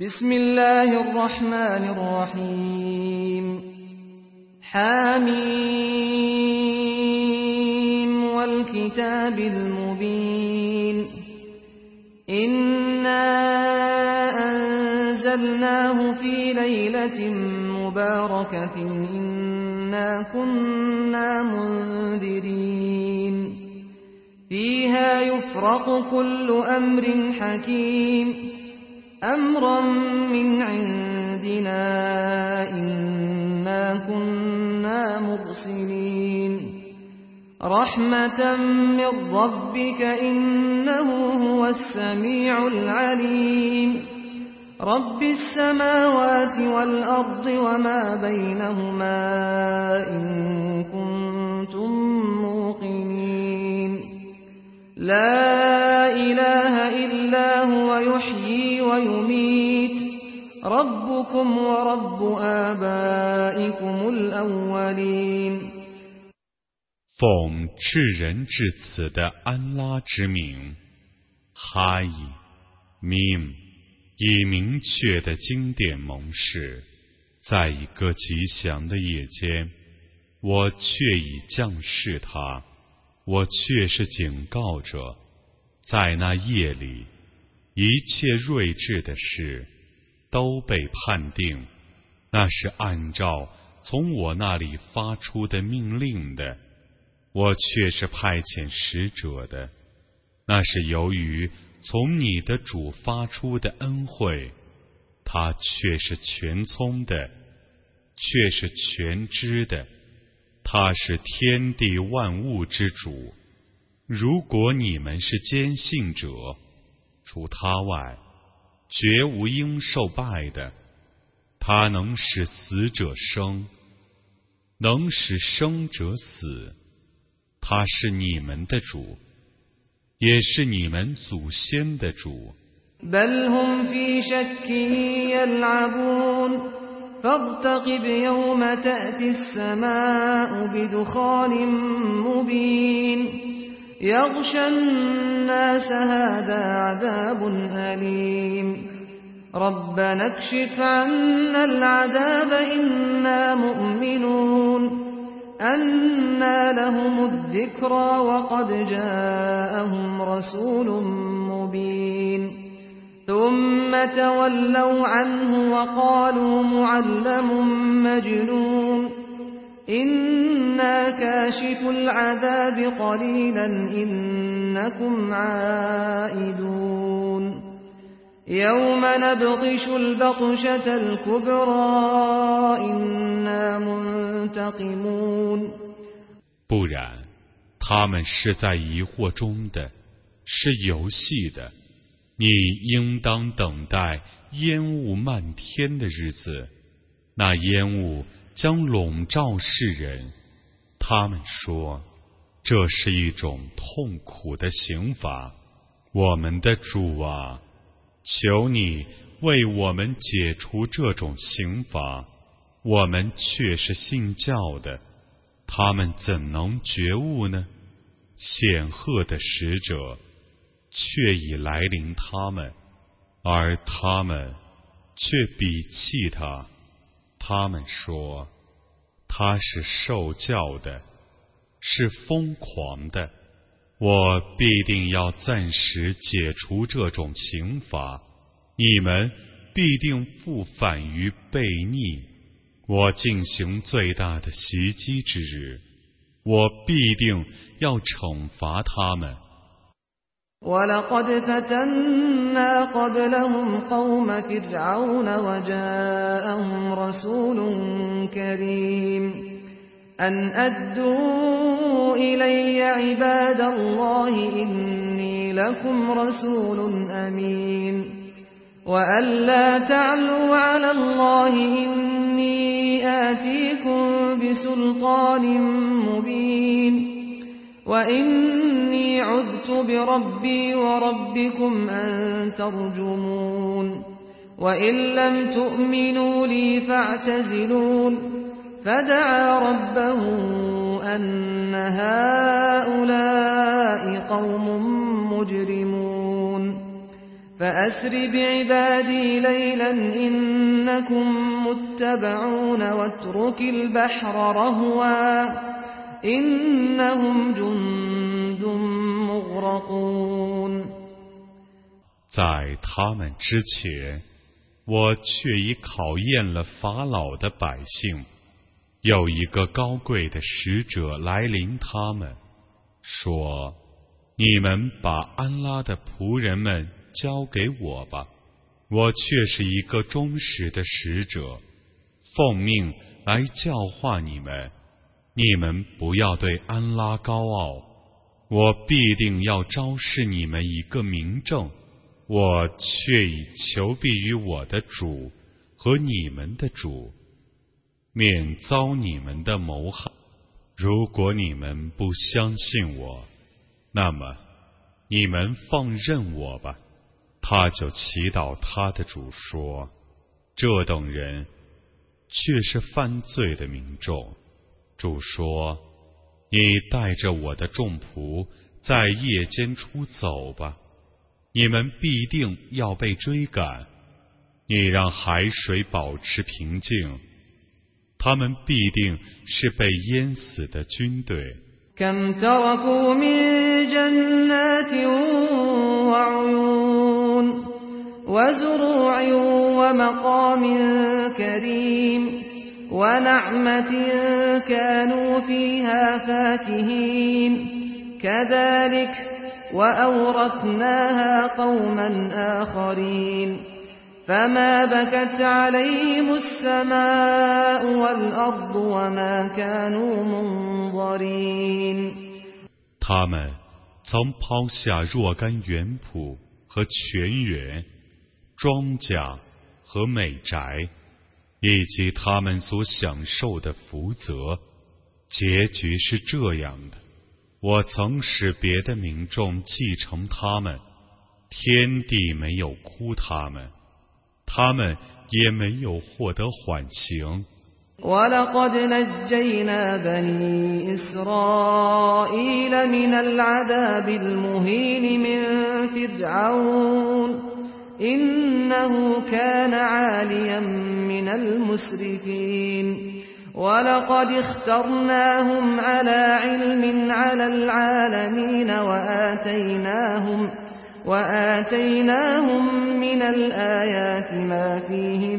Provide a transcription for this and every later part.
بسم الله الرحمن الرحيم حميم والكتاب المبين إنا أنزلناه في ليلة مباركة إنا كنا منذرين فيها يفرق كل أمر حكيم أمرا من عندنا إنا كنا مرسلين رحمة من ربك إنه هو السميع العليم رب السماوات والأرض وما بينهما إن كنتم موقنين لا إله إلا هو يحيي ويميت ربكم ورب آبائكم الأولين 奉至仁至慈的安拉之名，哈伊明以明确的经典盟誓，在一个吉祥的夜间，我却已降示他，我却是警告者，在那夜里，一切睿智的事都被判定，那是按照从我那里发出的命令的。我却是派遣使者的，那是由于从你的主发出的恩惠，他却是全聪的，却是全知的，他是天地万物之主。如果你们是坚信者，除他外，绝无应受拜的。他能使死者生，能使生者死。他是你们的主，也是你们祖先的主。 بل هم في شك يلعبون فارتقب يوم تأتي السماء بدخان مبين يغشى الناس هذا عذاب أليم ربنا اكشف عنا العذاب إنا مؤمنون أنى لهم الذكرى وقد جاءهم رسول مبين ثم تولوا عنه وقالوا معلم مجنون إنا كاشف العذاب قليلا إنكم عائدون يوم نبطش البطشة الكبرى إنا منتقمون 不然，他们是在疑惑中的，是游戏的。你应当等待烟雾漫天的日子，那烟雾将笼罩世人。他们说，这是一种痛苦的刑罚。我们的主啊，求你为我们解除这种刑罚，我们却是信教的，他们怎能觉悟呢？显赫的使者却已来临他们，而他们却鄙弃他。他们说，他是受教的，是疯狂的。我必定要暂时解除这种刑罚，你们必定复返于悖逆。我进行最大的袭击之日，我必定要惩罚他们。 ولقد فتنا قبلهم قوم فرعون وجاءهم رسول كريم أن أدوا إلي عباد الله إني لكم رسول أمين وأن لا تعلوا على الله إني آتيكم بسلطان مبين وإني عذت بربي وربكم أن ترجمون وإن لم تؤمنوا لي فاعتزلون فدعا ربه أن هؤلاء قوم مجرمون فأسر بعبادي ليلا إنكم متبعون واترك البحر رهوا إنهم جند مغرقون。 在他们之前，我却已考验了法老的百姓。有一个高贵的使者来临他们，说：“你们把安拉的仆人们交给我吧，我却是一个忠实的使者，奉命来教化你们。你们不要对安拉高傲，我必定要昭示你们一个明证。我却已求必于我的主和你们的主，免遭你们的谋害。如果你们不相信我，那么你们放任我吧。”他就祈祷他的主说：“这等人却是犯罪的民众。”主说：“你带着我的众仆在夜间出走吧，你们必定要被追赶。你让海水保持平静，他们必定是被淹死的军队。” كم تركوا من جنات وعيون وزروع ومقام كريم ونعمة كانوا فيها فاكهين كذلك وأورثناها قوما آخرين فما بكت عليهم السماء والأرض وما كانوا منظرين。 他们曾抛下若干园圃和泉源、庄稼和美宅，以及他们所享受的福泽，结局是这样的：我曾使别的民众继承他们，天地没有哭他们，他们也没有获得缓刑。 وَلَقَدْ نَجَّيْنَا بَنِي إِسْرَائِيلَ مِنَ الْعَذَابِ الْمُهِينِ مِنْ فِرْعَوْنَ إِنَّهُ كَانَ عَالِيًا مِنَ الْمُسْرِفِينَ وَلَقَدِ اخْتَرْنَاهُمْ عَلَى عِلْمٍ عَلَى الْعَالَمِينَ وآتيناهم من الآيات ما فيه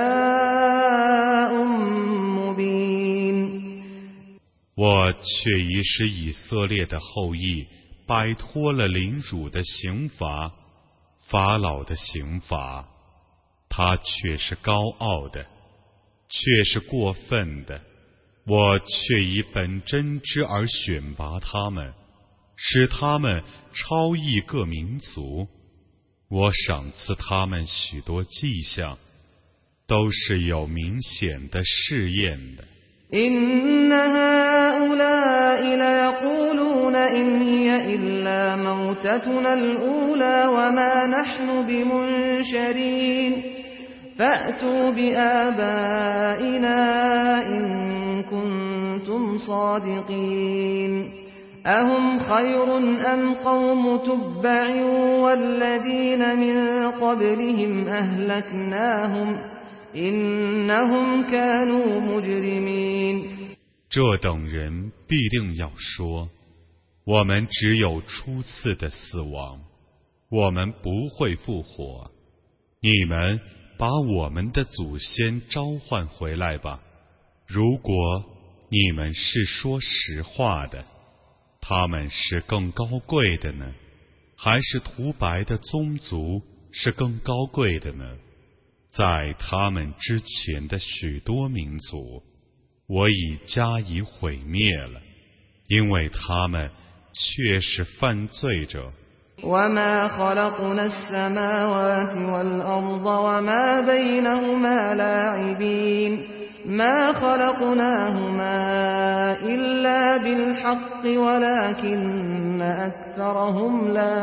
بلاء مبين。 我却已使以色列的后裔摆脱了凌辱的刑罚，法老的刑罚，他却是高傲的，却是过分的。我却以本真知而选拔他们，使他们超异各民族。我赏赐他们许多迹象，都是有明显的试验的。 إن هؤلاء ليقولون إن هي إلا موتتنا الأولى وما نحن بمنشرين فأتوا بآبائنا إن كنتم صادقين أهم خير أم قوم تبع والذين من قبلهم أهلكناهم إنهم كانوا مجرمين。 这等人必定要说：我们只有初次的死亡，我们不会复活。你们把我们的祖先召唤回来吧，如果你们是说实话的。他们是更高贵的呢，还是涂白的宗族是更高贵的呢？在他们之前的许多民族，我已加以毁灭了，因为他们却是犯罪者。 وما خلقنا السماوات والأرض وما بينهما لاعبين ما خلقناهما إلا بالحق ولكن أكثرهم لا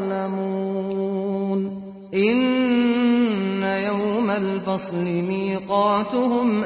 يعلمون إن يوم الفصل ميقاتهم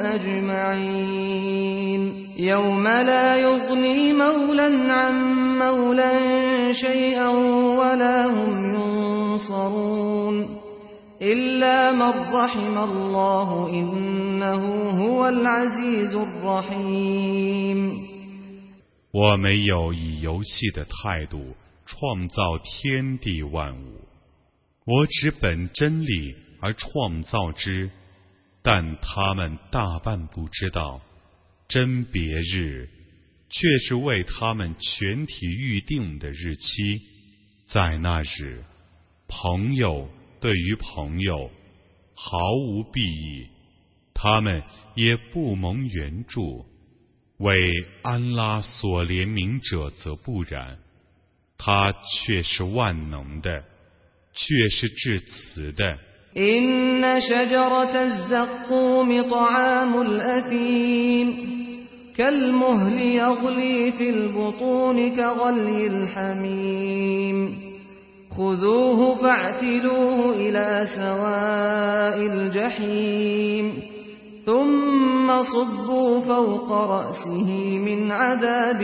أجمعين يوم لا يغني مولا عن مولا شيئا ولا هم ينصرون ينصرون إلا من رحم الله إنه هو العزيز الرحيم 我没有以游戏的态度创造天地万物，我只本真理而创造之，但他们大半不知道，甄别日却是为他们全体预定的日期，在那日，朋友对于朋友毫无裨益，他们也不蒙援助。为安拉所怜悯者则不然，他却是万能的，却是至慈的。 إن شجرة الزقوم طعام الأثيم كالمهل يغلي في البطون كغلي الحميم خذوه فاعتلوه إلى سواء الجحيم ثم صبوا فوق رأسه من عذاب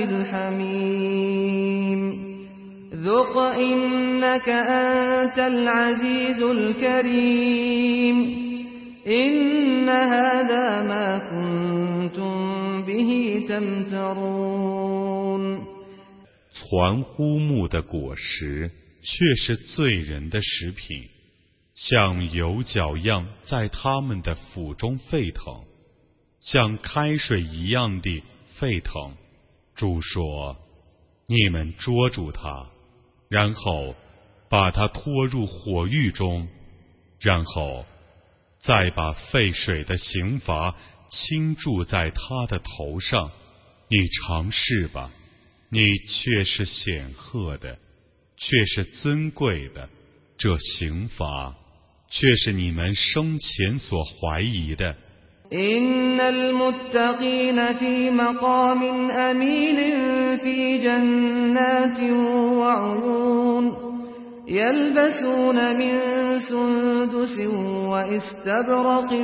الحميم ذق إنك أنت العزيز الكريم إن هذا ما كنتم به تمترون 传呼木的果实却是罪人的食品，像油角样在他们的腹中沸腾，像开水一样的沸腾。主说：你们捉住它，然后把它拖入火狱中，然后再把沸水的刑罚倾注在他的头上。你尝试吧，你却是显赫的，却是尊贵的，这刑罚却是你们生前所怀疑的。 إن المتقين في مقام أمين في جنات وعيون يلبسون من سندس واستبرق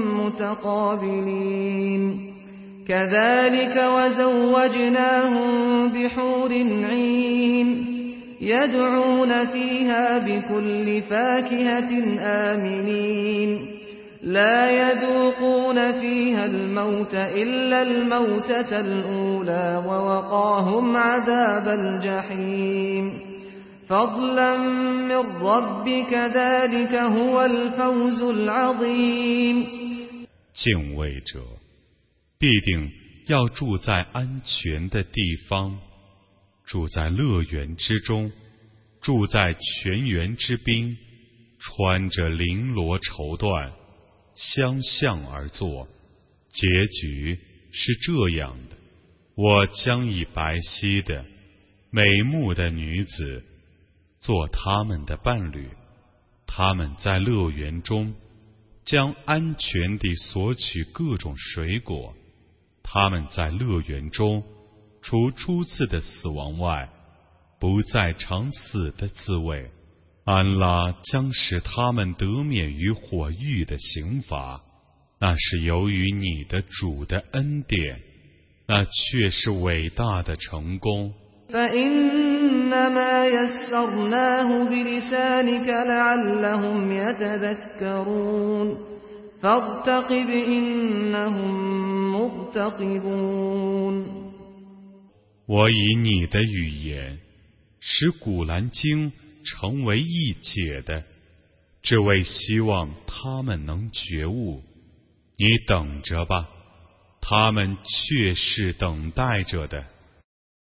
متقابلين كذلك وزوجناهم بحور عين يدعون فيها بكل فاكهة آمنين لا يذوقون فيها الموت إلا الموتة الأولى ووقاهم عذاب الجحيم فضلا من ربك ذلك هو الفوز العظيم 敬畏者必定要住在安全的地方，住在乐园之中，住在泉源之滨，穿着绫罗绸缎，相向而坐。结局是这样的：我将以白皙的、美目的女子做他们的伴侣，他们在乐园中将安全地索取各种水果，他们在乐园中除初次的死亡外，不再尝死的滋味。安拉将使他们得免于火狱的刑罚，那是由于你的主的恩典，那却是伟大的成功。 فإنما يسرناه بلسانك لعلهم يتذكرون فارتقب إنهم مرتقبون 我以你的语言使古兰经成为易解的，只为希望他们能觉悟。你等着吧，他们却是等待着的。